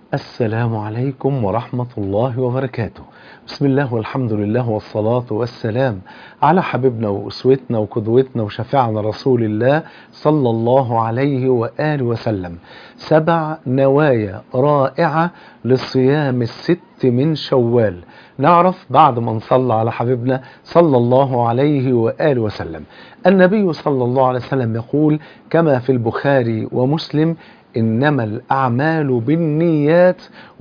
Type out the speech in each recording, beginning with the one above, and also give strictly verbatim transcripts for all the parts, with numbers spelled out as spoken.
السلام عليكم ورحمة الله وبركاته. بسم الله والحمد لله والصلاة والسلام على حبيبنا وأسوتنا وقدوتنا وشفيعنا رسول الله صلى الله عليه وآله وسلم. سبع نوايا رائعة للصيام الست من شوال. نعرف بعد ما نصلى على حبيبنا صلى الله عليه وآله وسلم. النبي صلى الله عليه وسلم يقول كما في البخاري ومسلم: إنما الأعمال بالنيات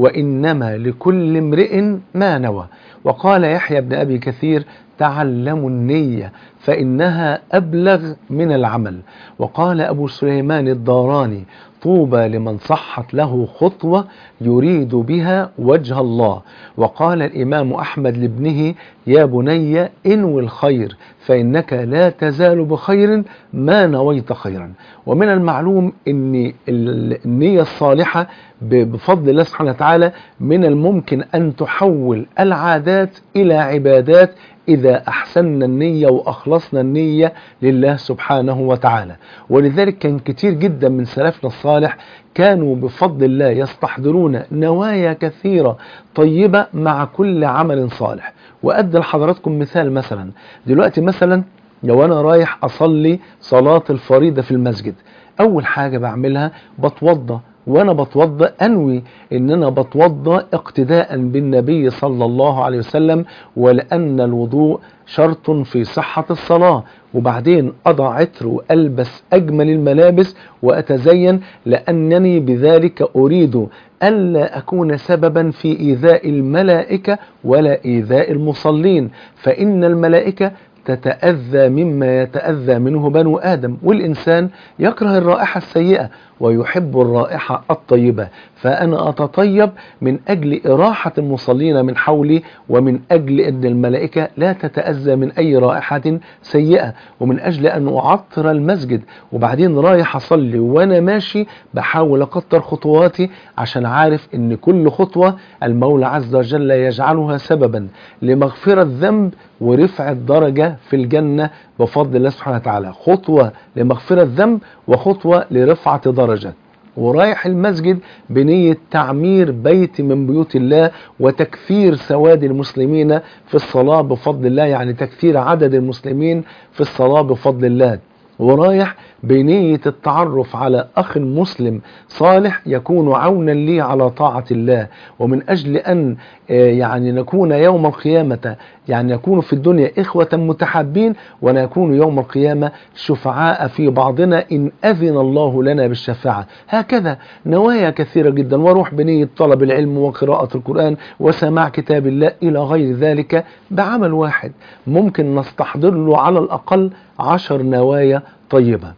وإنما لكل امرئ ما نوى. وقال يحيى بن أبي كثير: تعلموا النية فإنها أبلغ من العمل. وقال أبو سليمان الداراني: طوبى لمن صحت له خطوة يريد بها وجه الله. وقال الإمام أحمد لابنه: يا بني انوي الخير فإنك لا تزال بخير ما نويت خيرا. ومن المعلوم أن النية الصالحة بفضل الله سبحانه وتعالى من الممكن أن تحول العادات إلى عبادات إذا أحسننا النية وأخلصنا النية لله سبحانه وتعالى. ولذلك كان كتير جدا من سلفنا الصالح كانوا بفضل الله يستحضرون نوايا كثيرة طيبة مع كل عمل صالح. وأدى لحضراتكم مثال، مثلا دلوقتي مثلا لو أنا رايح أصلي صلاة الفريضة في المسجد، أول حاجة بعملها بتوضى، وانا بتوضى انوي ان انا بتوضى اقتداء بالنبي صلى الله عليه وسلم، ولان الوضوء شرط في صحة الصلاة. وبعدين اضع عطر والبس اجمل الملابس واتزين، لانني بذلك اريد الا اكون سببا في ايذاء الملائكة ولا ايذاء المصلين، فان الملائكة تتأذى مما يتأذى منه بنو آدم، والإنسان يكره الرائحة السيئة ويحب الرائحة الطيبة. فأنا أتطيب من أجل إراحة المصلين من حولي، ومن أجل أن الملائكة لا تتأذى من أي رائحة سيئة، ومن أجل أن أعطر المسجد. وبعدين رايح أصلي وأنا ماشي بحاول أكتر خطواتي، عشان عارف أن كل خطوة المولى عز وجل يجعلها سببا لمغفرة ذنب ورفع الدرجة في الجنة بفضل الله سبحانه وتعالى. خطوة لمغفرة ذنب وخطوة لرفعة درجة. ورايح المسجد بنية تعمير بيت من بيوت الله وتكثير سواد المسلمين في الصلاة بفضل الله، يعني تكثير عدد المسلمين في الصلاة بفضل الله. ورايح بنية التعرف على أخ مسلم صالح يكون عونا لي على طاعة الله، ومن أجل أن يعني نكون يوم القيامة، يعني نكون في الدنيا إخوة متحابين، ونكون يوم القيامة شفعاء في بعضنا إن أذن الله لنا بالشفاعة. هكذا نوايا كثيرة جدا. واروح بنية طلب العلم وقراءة القرآن وسماع كتاب الله إلى غير ذلك بعمل واحد. ممكن نستحضر له على الأقل عشر نوايا طيبة.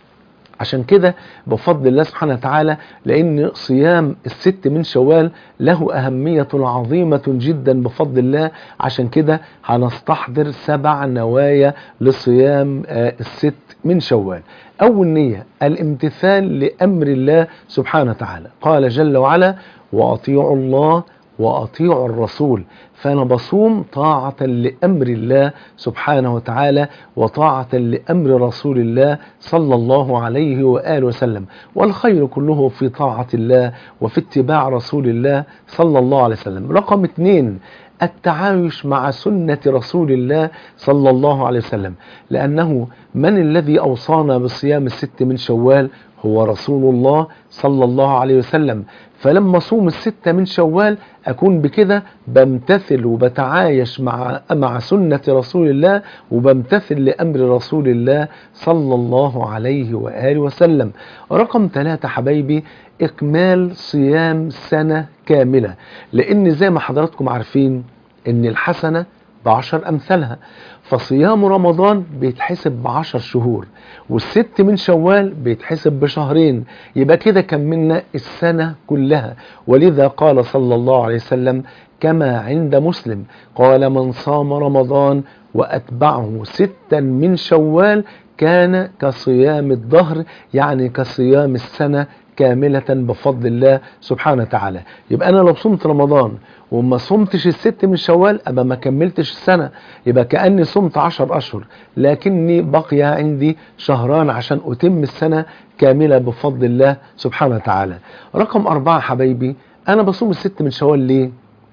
عشان كده بفضل الله سبحانه وتعالى، لأن صيام الست من شوال له أهمية عظيمة جدا بفضل الله، عشان كده هنستحضر سبع نوايا لصيام الست من شوال. أول نية الامتثال لأمر الله سبحانه وتعالى. قال جل وعلا: وأطيعوا الله وأطيعوا الرسول. فأنا بصوم طاعة لأمر الله سبحانه وتعالى وطاعة لأمر رسول الله صلى الله عليه وآله وسلم، والخير كله في طاعة الله وفي اتباع رسول الله صلى الله عليه وسلم. رقم اثنين التعايش مع سنة رسول الله صلى الله عليه وسلم، لأنه من الذي أوصانا بصيام الست من شوال؟ هو رسول الله صلى الله عليه وسلم. فلما صوم الستة من شوال أكون بكده بمتثل وبتعايش مع مع سنة رسول الله، وبمتثل لأمر رسول الله صلى الله عليه وآله وسلم. رقم ثلاثة حبايبي إكمال صيام سنة كاملة، لأن زي ما حضراتكم عارفين إن الحسنة بعشر أمثالها، فصيام رمضان بيتحسب بعشر شهور، والست من شوال بيتحسب بشهرين، يبقى كده كملنا السنة كلها. ولذا قال صلى الله عليه وسلم كما عند مسلم، قال: من صام رمضان وأتبعه ستا من شوال كان كصيام الدهر، يعني كصيام السنة كاملة بفضل الله سبحانه وتعالى. يبقى أنا لو صمت رمضان وما صمتش الست من شوال أبقى ما كملتش السنة، يبقى كأني صمت عشر أشهر لكني بقي عندي شهران عشان أتم السنة كاملة بفضل الله سبحانه وتعالى. رقم أربعة حبايبي أنا بصوم الست من شوال ليه؟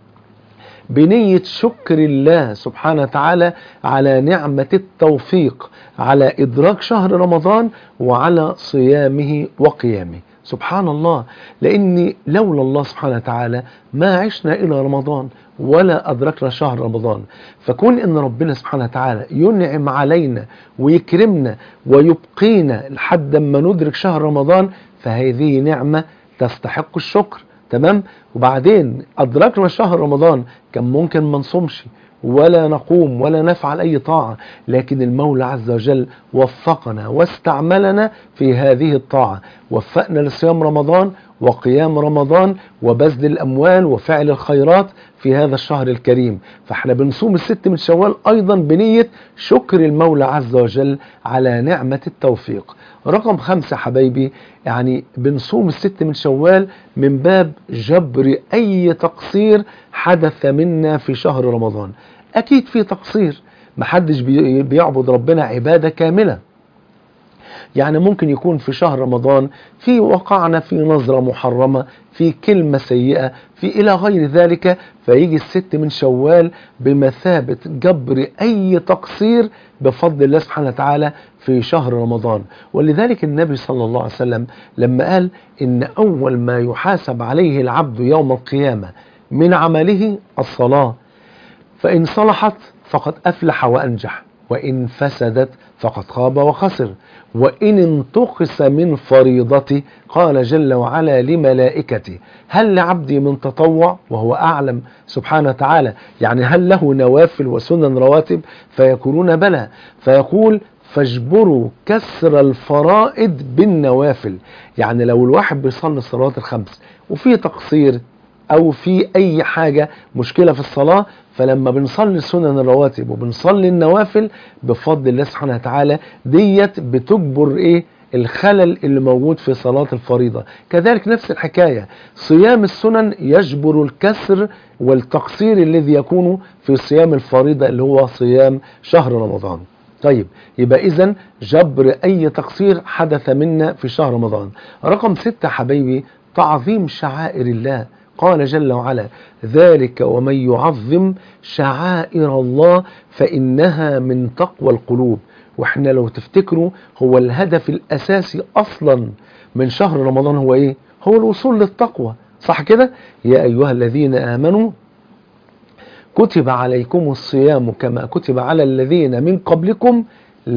بنية شكر الله سبحانه وتعالى على نعمة التوفيق على إدراك شهر رمضان وعلى صيامه وقيامه. سبحان الله، لأن لولا الله سبحانه وتعالى ما عشنا إلى رمضان ولا أدركنا شهر رمضان. فكون إن ربنا سبحانه وتعالى ينعم علينا ويكرمنا ويبقينا لحد ما ندرك شهر رمضان، فهذه نعمة تستحق الشكر. تمام. وبعدين أدركنا شهر رمضان، كان ممكن ما نصومش ولا نقوم ولا نفعل أي طاعة، لكن المولى عز وجل وفقنا واستعملنا في هذه الطاعة، وفقنا لصيام رمضان وقيام رمضان وبذل الأموال وفعل الخيرات في هذا الشهر الكريم. فاحنا بنصوم الست من شوال أيضا بنية شكر المولى عز وجل على نعمة التوفيق. رقم خمسة حبايبي، يعني بنصوم الست من شوال من باب جبر أي تقصير حدث منا في شهر رمضان. أكيد في تقصير، محدش بيعبد ربنا عبادة كاملة. يعني ممكن يكون في شهر رمضان في وقعنا في نظرة محرمة، في كلمة سيئة، في إلى غير ذلك، فيجي الست من شوال بمثابة جبر أي تقصير بفضل الله سبحانه وتعالى في شهر رمضان. ولذلك النبي صلى الله عليه وسلم لما قال إن أول ما يحاسب عليه العبد يوم القيامة من عمله الصلاة، فإن صلحت فقد أفلح وأنجح، وإن فسدت فقد خاب وخسر، وإن انتقص من فريضته قال جل وعلا لملائكته هل لعبدي من تطوع؟ وهو أعلم سبحانه وتعالى، يعني هل له نوافل وسنن رواتب؟ فيقولون بلى، فيقول فاجبروا كسر الفرائض بالنوافل. يعني لو الواحد بيصلي الصلوات الخمس وفي تقصير أو في أي حاجة مشكلة في الصلاة، فلما بنصلي سنن الرواتب وبنصلي النوافل بفضل الله سبحانه وتعالى ديت بتجبر إيه؟ الخلل اللي موجود في صلاة الفريضة. كذلك نفس الحكاية، صيام السنن يجبر الكسر والتقصير الذي يكون في صيام الفريضة اللي هو صيام شهر رمضان. طيب، يبقى إذن جبر أي تقصير حدث منا في شهر رمضان. رقم ستة حبيبي، تعظيم شعائر الله. قال جل وعلا ذلك ومن يعظم شعائر الله فإنها من تقوى القلوب. واحنا لو تفتكروا هو الهدف الأساسي أصلا من شهر رمضان هو إيه؟ هو الوصول للتقوى، صح كده؟ يا أيها الذين آمنوا كتب عليكم الصيام كما كتب على الذين من قبلكم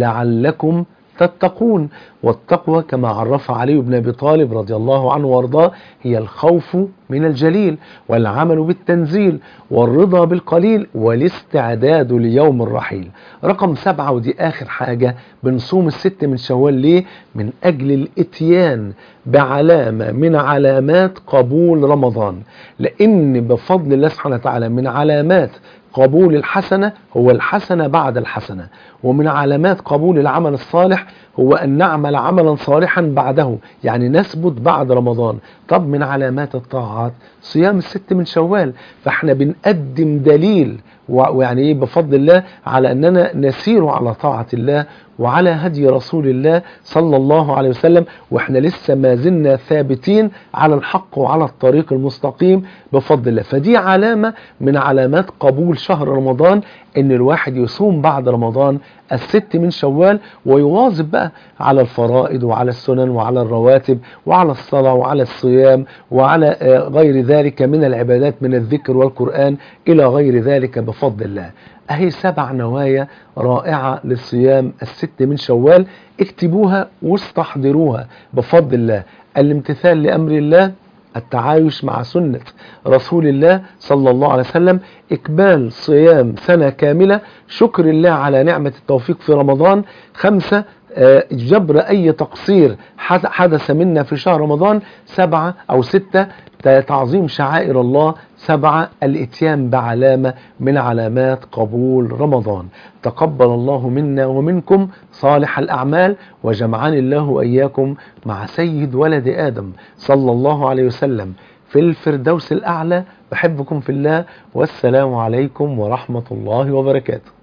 لعلكم تتقون. والتقوى كما عرف علي بن أبي طالب رضي الله عنه وارضاه هي الخوف من الجليل والعمل بالتنزيل والرضا بالقليل والاستعداد ليوم الرحيل. رقم سبعة، ودي آخر حاجة، بنصوم الست من شوال ليه؟ من أجل الاتيان بعلامة من علامات قبول رمضان، لأن بفضل الله سبحانه وتعالى من علامات قبول الحسنة هو الحسنة بعد الحسنة، ومن علامات قبول العمل الصالح هو أن نعمل عملا صالحا بعده، يعني نثبت بعد رمضان. طب من علامات الطاعات صيام الست من شوال، فاحنا بنقدم دليل ويعني ايه بفضل الله على أننا نسير على طاعة الله وعلى هدي رسول الله صلى الله عليه وسلم، واحنا لسه ما زلنا ثابتين على الحق وعلى الطريق المستقيم بفضل الله. فدي علامة من علامات قبول شهر رمضان، ان الواحد يصوم بعد رمضان الست من شوال ويواظب بقى على الفرائض وعلى السنن وعلى الرواتب وعلى الصلاة وعلى الصيام وعلى غير ذلك من العبادات من الذكر والقرآن إلى غير ذلك بفضل الله. أهي سبع نوايا رائعة للصيام الست من شوال، اكتبوها واستحضروها بفضل الله. الامتثال لأمر الله، التعايش مع سنة رسول الله صلى الله عليه وسلم، إكمال صيام سنة كاملة، شكر الله على نعمة التوفيق في رمضان. خمسة، جبر أي تقصير حدث منا في شهر رمضان. سبعة أو ستة، تعظيم شعائر الله. سبعة، الاتيان بعلامة من علامات قبول رمضان. تقبل الله منا ومنكم صالح الأعمال، وجمعني الله وإياكم مع سيد ولد آدم صلى الله عليه وسلم في الفردوس الأعلى. بحبكم في الله، والسلام عليكم ورحمة الله وبركاته.